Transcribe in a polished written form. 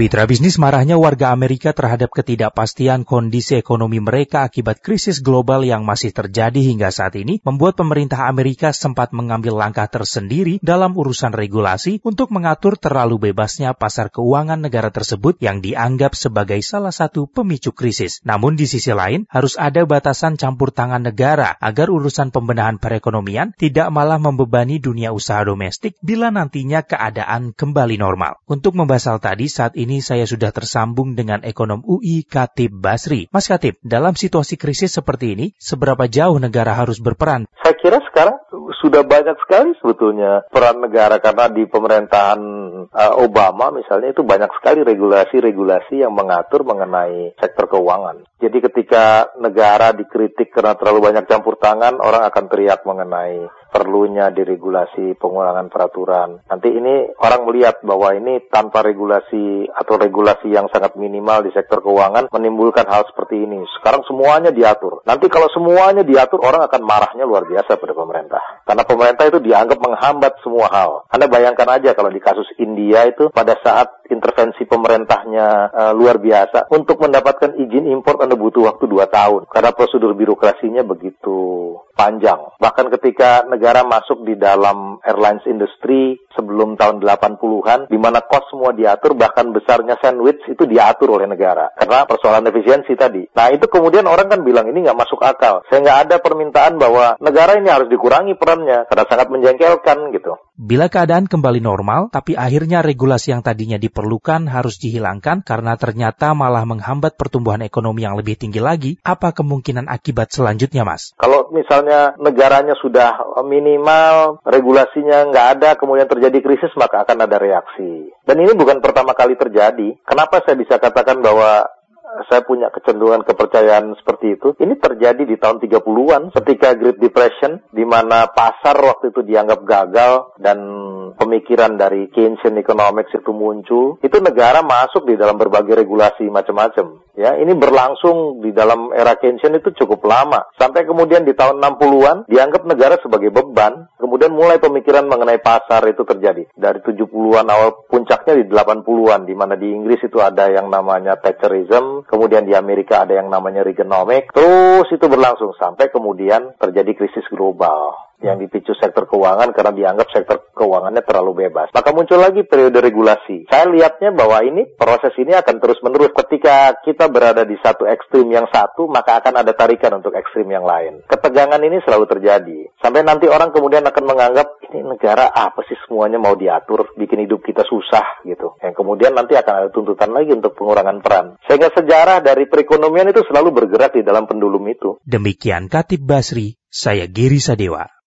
Mitra bisnis marahnya warga Amerika terhadap ketidakpastian kondisi ekonomi mereka akibat krisis global yang masih terjadi hingga saat ini membuat pemerintah Amerika sempat mengambil langkah tersendiri dalam urusan regulasi untuk mengatur terlalu bebasnya pasar keuangan negara tersebut yang dianggap sebagai salah satu pemicu krisis. Namun di sisi lain harus ada batasan campur tangan negara agar urusan pembenahan perekonomian tidak malah membebani dunia usaha domestik bila nantinya keadaan kembali normal. Untuk membahas hal tadi, saat ini saya sudah tersambung dengan ekonom UI Khatib Basri. Mas Khatib, dalam situasi krisis seperti ini, seberapa jauh negara harus berperan? Saya kira sekarang sudah banyak sekali sebetulnya peran negara, karena di pemerintahan Obama misalnya itu banyak sekali regulasi-regulasi yang mengatur mengenai sektor keuangan. Jadi ketika negara dikritik karena terlalu banyak campur tangan, orang akan teriak mengenai perlunya diregulasi pengurangan peraturan. Nanti ini orang melihat bahwa ini tanpa regulasi atau regulasi yang sangat minimal di sektor keuangan menimbulkan hal seperti ini. Sekarang semuanya diatur. Nanti kalau semuanya diatur, orang akan marahnya luar biasa pada pemerintah. Karena pemerintah itu dianggap menghambat semua hal. Anda bayangkan aja kalau di kasus India itu pada saat intervensi pemerintahnya luar biasa, untuk mendapatkan izin impor Anda butuh waktu 2 tahun. Karena prosedur birokrasinya begitu panjang. Bahkan ketika negara masuk di dalam airlines industry sebelum tahun 80-an, di mana kos semua diatur, bahkan besarnya sandwich itu diatur oleh negara. Karena persoalan efisiensi tadi. Nah itu kemudian orang kan bilang ini nggak masuk akal. Saya nggak ada permintaan bahwa negara ini harus dikurangi perannya, karena sangat menjengkelkan gitu. Bila keadaan kembali normal, tapi akhirnya regulasi yang tadinya diperlukan harus dihilangkan karena ternyata malah menghambat pertumbuhan ekonomi yang lebih tinggi lagi, apa kemungkinan akibat selanjutnya, Mas? Kalau misalnya negaranya sudah minimal, regulasinya nggak ada, kemudian terjadi krisis, maka akan ada reaksi. Dan ini bukan pertama kali terjadi. Kenapa saya bisa katakan bahwa saya punya kecenderungan kepercayaan seperti itu? Ini terjadi di tahun 30-an ketika Great Depression, di mana pasar waktu itu dianggap gagal dan pemikiran dari Keynesian Economics itu muncul. Itu negara masuk di dalam berbagai regulasi macam-macam. Ya, ini berlangsung di dalam era Keynesian itu cukup lama. Sampai kemudian di tahun 60-an dianggap negara sebagai beban. Kemudian mulai pemikiran mengenai pasar itu terjadi. Dari 70-an awal, puncaknya di 80-an, di mana di Inggris itu ada yang namanya Thatcherism. Kemudian di Amerika ada yang namanya Reaganomics. Terus itu berlangsung sampai kemudian terjadi krisis global yang dipicu sektor keuangan karena dianggap sektor keuangannya terlalu bebas. Maka muncul lagi periode regulasi. Saya lihatnya bahwa proses ini akan terus-menerus. Ketika kita berada di satu ekstrim yang satu, maka akan ada tarikan untuk ekstrim yang lain. Ketegangan ini selalu terjadi. Sampai nanti orang kemudian akan menganggap, ini negara apa sih semuanya mau diatur, bikin hidup kita susah gitu. Yang kemudian nanti akan ada tuntutan lagi untuk pengurangan peran. Sehingga sejarah dari perekonomian itu selalu bergerak di dalam pendulum itu. Demikian Khatib Basri, saya Giri Sadewa.